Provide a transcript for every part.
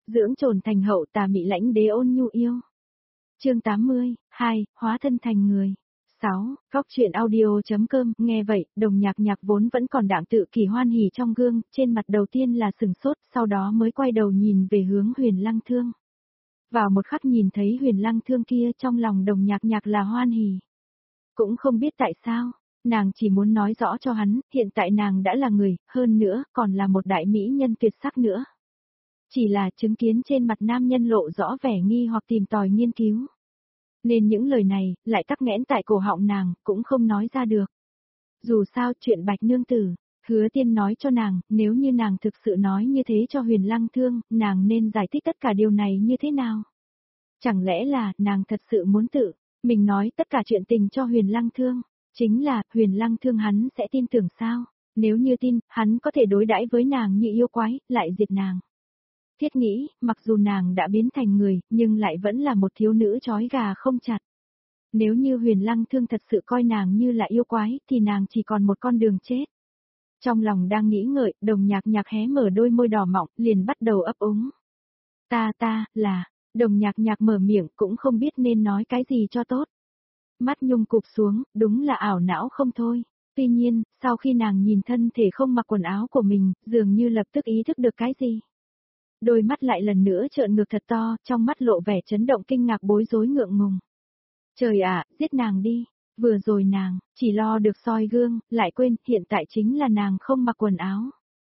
dưỡng trồn thành hậu tà mị lãnh đế ôn nhu yêu. Chương 80, 2, hóa thân thành người. 6, Góc truyện audio.com. Nghe vậy, Đồng Nhạc Nhạc vốn vẫn còn đạm tự kỷ hoan hỉ trong gương, trên mặt đầu tiên là sừng sốt, sau đó mới quay đầu nhìn về hướng Huyền Lăng Thương. Vào một khắc nhìn thấy Huyền Lăng Thương kia, trong lòng Đồng Nhạc Nhạc là hoan hỉ. Cũng không biết tại sao, nàng chỉ muốn nói rõ cho hắn, hiện tại nàng đã là người, hơn nữa, còn là một đại mỹ nhân tuyệt sắc nữa. Chỉ là chứng kiến trên mặt nam nhân lộ rõ vẻ nghi hoặc tìm tòi nghiên cứu. Nên những lời này, lại tắc nghẽn tại cổ họng nàng, cũng không nói ra được. Dù sao chuyện Bạch Nương Tử, Hứa Tiên nói cho nàng, nếu như nàng thực sự nói như thế cho Huyền Lăng Thương, nàng nên giải thích tất cả điều này như thế nào? Chẳng lẽ là, nàng thật sự muốn tự, mình nói tất cả chuyện tình cho Huyền Lăng Thương, chính là, Huyền Lăng Thương hắn sẽ tin tưởng sao? Nếu như tin, hắn có thể đối đãi với nàng như yêu quái, lại diệt nàng. Thiết nghĩ, mặc dù nàng đã biến thành người, nhưng lại vẫn là một thiếu nữ trói gà không chặt. Nếu như Huyền Lăng Thương thật sự coi nàng như là yêu quái, thì nàng chỉ còn một con đường chết. Trong lòng đang nghĩ ngợi, Đồng Nhạc Nhạc hé mở đôi môi đỏ mọng, liền bắt đầu ấp úng. Là, Đồng Nhạc Nhạc mở miệng cũng không biết nên nói cái gì cho tốt. Mắt nhung cụp xuống, đúng là ảo não không thôi. Tuy nhiên, sau khi nàng nhìn thân thể không mặc quần áo của mình, dường như lập tức ý thức được cái gì. Đôi mắt lại lần nữa trợn ngược thật to, trong mắt lộ vẻ chấn động kinh ngạc bối rối ngượng ngùng. Trời ạ, giết nàng đi. Vừa rồi nàng, chỉ lo được soi gương, lại quên, hiện tại chính là nàng không mặc quần áo.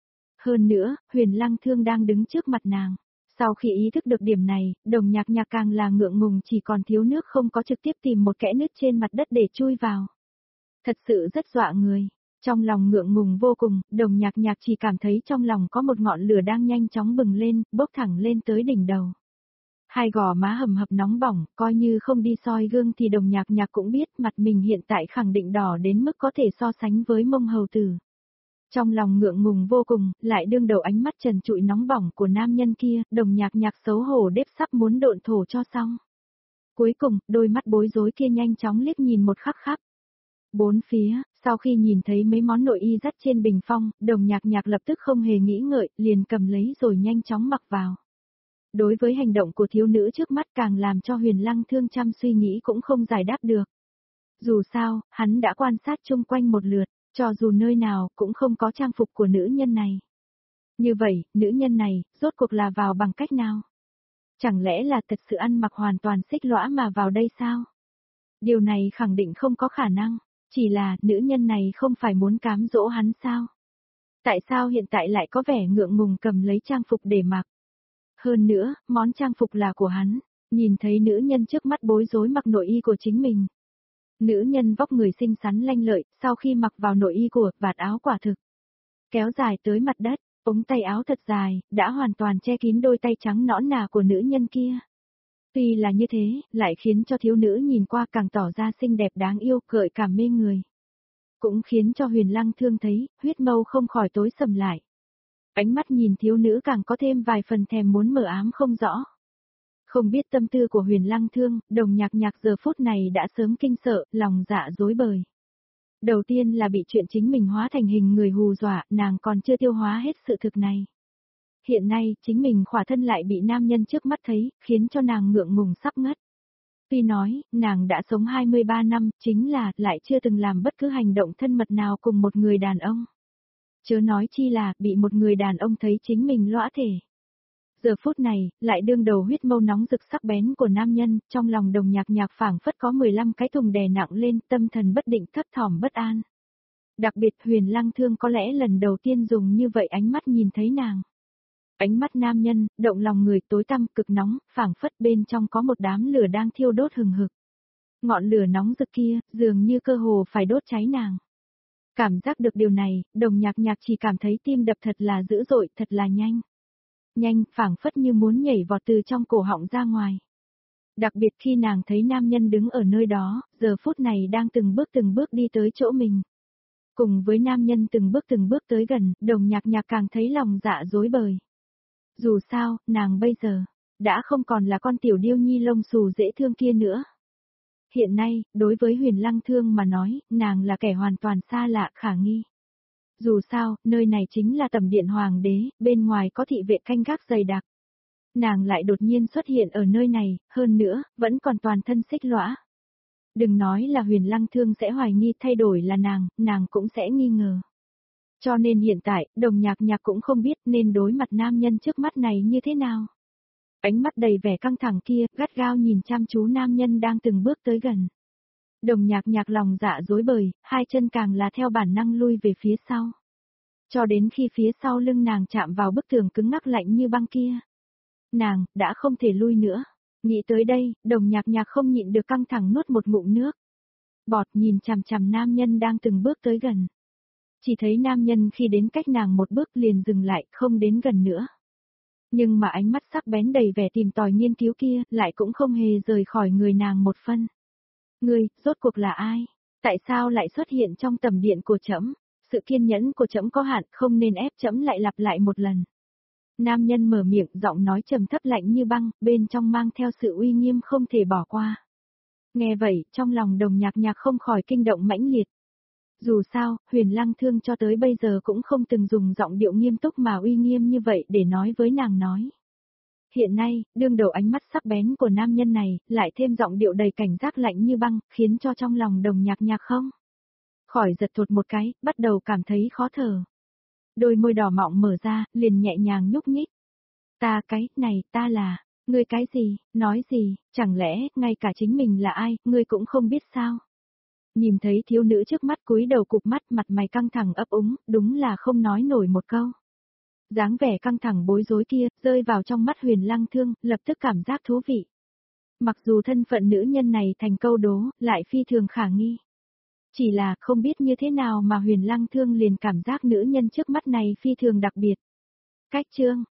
Hơn nữa, Huyền Lăng Thương đang đứng trước mặt nàng. Sau khi ý thức được điểm này, Đồng Nhạc Nhạc càng là ngượng ngùng chỉ còn thiếu nước không có trực tiếp tìm một kẽ nứt trên mặt đất để chui vào. Thật sự rất dọa người. Trong lòng ngượng ngùng vô cùng, Đồng Nhạc Nhạc chỉ cảm thấy trong lòng có một ngọn lửa đang nhanh chóng bừng lên, bốc thẳng lên tới đỉnh đầu. Hai gò má hầm hập nóng bỏng, coi như không đi soi gương thì Đồng Nhạc Nhạc cũng biết mặt mình hiện tại khẳng định đỏ đến mức có thể so sánh với mông hầu tử. Trong lòng ngượng ngùng vô cùng, lại đương đầu ánh mắt trần trụi nóng bỏng của nam nhân kia, Đồng Nhạc Nhạc xấu hổ đếp sắp muốn độn thổ cho xong. Cuối cùng, đôi mắt bối rối kia nhanh chóng liếc nhìn một khắc khắp. Bốn phía, sau khi nhìn thấy mấy món nội y dắt trên bình phong, Đồng Nhạc Nhạc lập tức không hề nghĩ ngợi, liền cầm lấy rồi nhanh chóng mặc vào. Đối với hành động của thiếu nữ trước mắt càng làm cho Huyền Lăng Thương trăm suy nghĩ cũng không giải đáp được. Dù sao, hắn đã quan sát chung quanh một lượt, cho dù nơi nào cũng không có trang phục của nữ nhân này. Như vậy, nữ nhân này, rốt cuộc là vào bằng cách nào? Chẳng lẽ là thật sự ăn mặc hoàn toàn xích lõa mà vào đây sao? Điều này khẳng định không có khả năng, chỉ là nữ nhân này không phải muốn cám dỗ hắn sao? Tại sao hiện tại lại có vẻ ngượng ngùng cầm lấy trang phục để mặc? Hơn nữa, món trang phục là của hắn, nhìn thấy nữ nhân trước mắt bối rối mặc nội y của chính mình. Nữ nhân vóc người xinh xắn lanh lợi, sau khi mặc vào nội y của, vạt áo quả thực. Kéo dài tới mặt đất, ống tay áo thật dài, đã hoàn toàn che kín đôi tay trắng nõn nà của nữ nhân kia. Tuy là như thế, lại khiến cho thiếu nữ nhìn qua càng tỏ ra xinh đẹp đáng yêu, gợi cảm mê người. Cũng khiến cho Huyền Lăng Thương thấy, huyết mâu không khỏi tối sầm lại. Ánh mắt nhìn thiếu nữ càng có thêm vài phần thèm muốn mở ám không rõ. Không biết tâm tư của Huyền Lăng Thương, Đồng Nhạc Nhạc giờ phút này đã sớm kinh sợ, lòng dạ rối bời. Đầu tiên là bị chuyện chính mình hóa thành hình người hù dọa, nàng còn chưa tiêu hóa hết sự thực này. Hiện nay, chính mình khỏa thân lại bị nam nhân trước mắt thấy, khiến cho nàng ngượng ngùng sắp ngất. Tuy nói, nàng đã sống 23 năm, chính là, lại chưa từng làm bất cứ hành động thân mật nào cùng một người đàn ông. Chớ nói chi là, bị một người đàn ông thấy chính mình lõa thể. Giờ phút này, lại đương đầu huyết mâu nóng rực sắc bén của nam nhân, trong lòng Đồng Nhạc Nhạc phảng phất có 15 cái thùng đè nặng lên, tâm thần bất định thấp thỏm bất an. Đặc biệt Huyền Lăng Thương có lẽ lần đầu tiên dùng như vậy ánh mắt nhìn thấy nàng. Ánh mắt nam nhân, động lòng người tối tăm cực nóng, phảng phất bên trong có một đám lửa đang thiêu đốt hừng hực. Ngọn lửa nóng rực kia, dường như cơ hồ phải đốt cháy nàng. Cảm giác được điều này, Đồng Nhạc Nhạc chỉ cảm thấy tim đập thật là dữ dội, thật là nhanh. Nhanh, phảng phất như muốn nhảy vọt từ trong cổ họng ra ngoài. Đặc biệt khi nàng thấy nam nhân đứng ở nơi đó, giờ phút này đang từng bước đi tới chỗ mình. Cùng với nam nhân từng bước tới gần, Đồng Nhạc Nhạc càng thấy lòng dạ rối bời. Dù sao, nàng bây giờ, đã không còn là con tiểu điêu nhi lông xù dễ thương kia nữa. Hiện nay, đối với Huyền Lăng Thương mà nói, nàng là kẻ hoàn toàn xa lạ khả nghi. Dù sao, nơi này chính là tẩm điện hoàng đế, bên ngoài có thị vệ canh gác dày đặc. Nàng lại đột nhiên xuất hiện ở nơi này, hơn nữa, vẫn còn toàn thân xích lõa. Đừng nói là Huyền Lăng Thương sẽ hoài nghi, thay đổi là nàng cũng sẽ nghi ngờ. Cho nên hiện tại, Đồng Nhạc Nhạc cũng không biết nên đối mặt nam nhân trước mắt này như thế nào. Ánh mắt đầy vẻ căng thẳng kia, gắt gao nhìn chăm chú nam nhân đang từng bước tới gần. Đồng Nhạc Nhạc lòng dạ rối bời, hai chân càng là theo bản năng lui về phía sau. Cho đến khi phía sau lưng nàng chạm vào bức tường cứng ngắc lạnh như băng kia. Nàng, đã không thể lui nữa. Nghĩ tới đây, Đồng Nhạc Nhạc không nhịn được căng thẳng nuốt một ngụm nước. Bọt nhìn chằm chằm nam nhân đang từng bước tới gần. Chỉ thấy nam nhân khi đến cách nàng một bước liền dừng lại, không đến gần nữa. Nhưng mà ánh mắt sắc bén đầy vẻ tìm tòi nghiên cứu kia, lại cũng không hề rời khỏi người nàng một phân. Ngươi, rốt cuộc là ai? Tại sao lại xuất hiện trong tầm điện của trẫm? Sự kiên nhẫn của trẫm có hạn, không nên ép trẫm lại lặp lại một lần. Nam nhân mở miệng, giọng nói trầm thấp lạnh như băng, bên trong mang theo sự uy nghiêm không thể bỏ qua. Nghe vậy, trong lòng Đồng Nhạc Nhạc không khỏi kinh động mãnh liệt. Dù sao, Huyền Lăng Thương cho tới bây giờ cũng không từng dùng giọng điệu nghiêm túc mà uy nghiêm như vậy để nói với nàng nói. Hiện nay, đương đầu ánh mắt sắc bén của nam nhân này, lại thêm giọng điệu đầy cảnh giác lạnh như băng, khiến cho trong lòng Đồng Nhạc Nhạc không khỏi giật thụt một cái, bắt đầu cảm thấy khó thở. Đôi môi đỏ mọng mở ra, liền nhẹ nhàng nhúc nhích. Ta cái, này, ta là, ngươi cái gì, nói gì, chẳng lẽ, ngay cả chính mình là ai, ngươi cũng không biết sao? Nhìn thấy thiếu nữ trước mắt cúi đầu cụp mắt, mặt mày căng thẳng ấp úng, đúng là không nói nổi một câu. Dáng vẻ căng thẳng bối rối kia, rơi vào trong mắt Huyền Lăng Thương, lập tức cảm giác thú vị. Mặc dù thân phận nữ nhân này thành câu đố, lại phi thường khả nghi. Chỉ là không biết như thế nào mà Huyền Lăng Thương liền cảm giác nữ nhân trước mắt này phi thường đặc biệt. Cách chương,